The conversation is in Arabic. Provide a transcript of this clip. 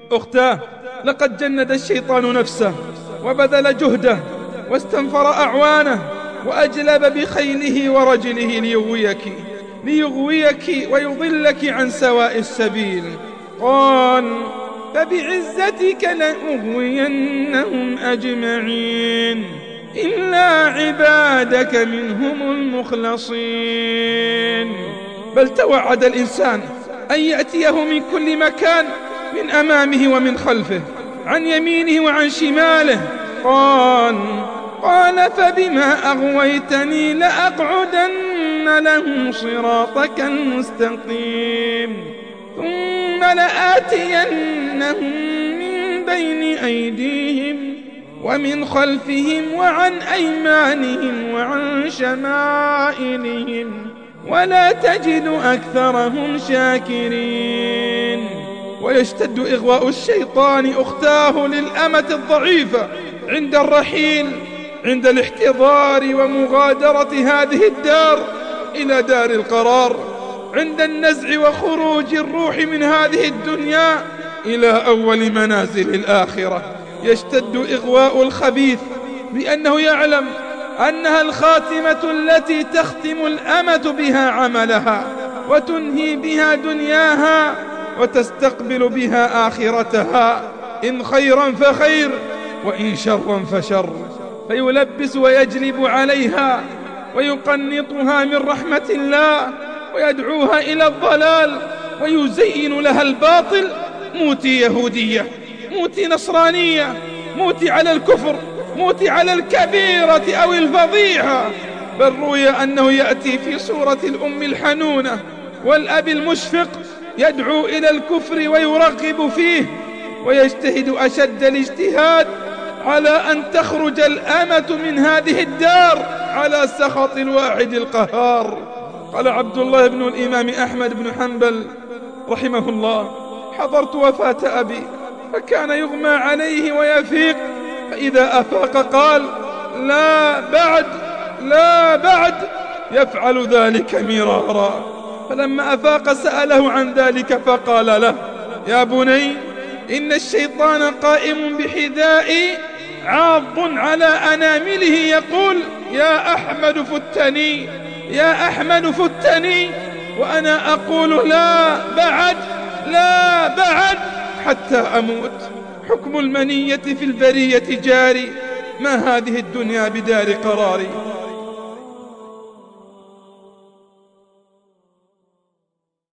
أختاه، لقد جند الشيطان نفسه وبذل جهده واستنفر أعوانه وأجلب بخيله ورجله ليغويك ويضلك عن سواء السبيل. قال: فبعزتك لأغوينهم أجمعين إلا عبادك منهم المخلصين. بل توعد الإنسان أن يأتيه من كل مكان، من أمامه ومن خلفه، عن يمينه وعن شماله. قال: فبما أغويتني لأقعدن لهم صراطك المستقيم ثم لآتينهم من بين أيديهم ومن خلفهم وعن أيمانهم وعن شمائلهم ولا تجد أكثرهم شاكرين. ويشتد إغواء الشيطان أختاه للأمة الضعيفة عند الرحيل، عند الاحتضار ومغادرة هذه الدار إلى دار القرار، عند النزع وخروج الروح من هذه الدنيا إلى أول منازل الآخرة. يشتد إغواء الخبيث بأنه يعلم أنها الخاتمة التي تختم الأمة بها عملها وتنهي بها دنياها وتستقبل بها آخرتها، إن خيرا فخير وإن شرا فشر، فيلبس ويجلب عليها ويقنطها من رحمة الله ويدعوها إلى الضلال ويزين لها الباطل. موتي يهودية، موتي نصرانية، موتي على الكفر، موتي على الكبيرة أو الفضيحة. بل روي أنه يأتي في صورة الأم الحنونة والأب المشفق يدعو إلى الكفر ويرغب فيه، ويجتهد أشد الاجتهاد على أن تخرج الأمة من هذه الدار على سخط الواحد القهار. قال عبد الله بن الإمام أحمد بن حنبل رحمه الله: حضرت وفاة أبي فكان يغمى عليه ويفيق، فإذا أفاق قال: لا بعد، لا بعد، يفعل ذلك مرارا. فلما أفاق سأله عن ذلك فقال له: يا بني، إن الشيطان قائم بحذائي عاض على أنامله يقول: يا أحمد فتني، يا أحمد فتني، وأنا أقول لا بعد، لا بعد، حتى أموت. حكم المنية في البرية جاري، ما هذه الدنيا بدار قراري.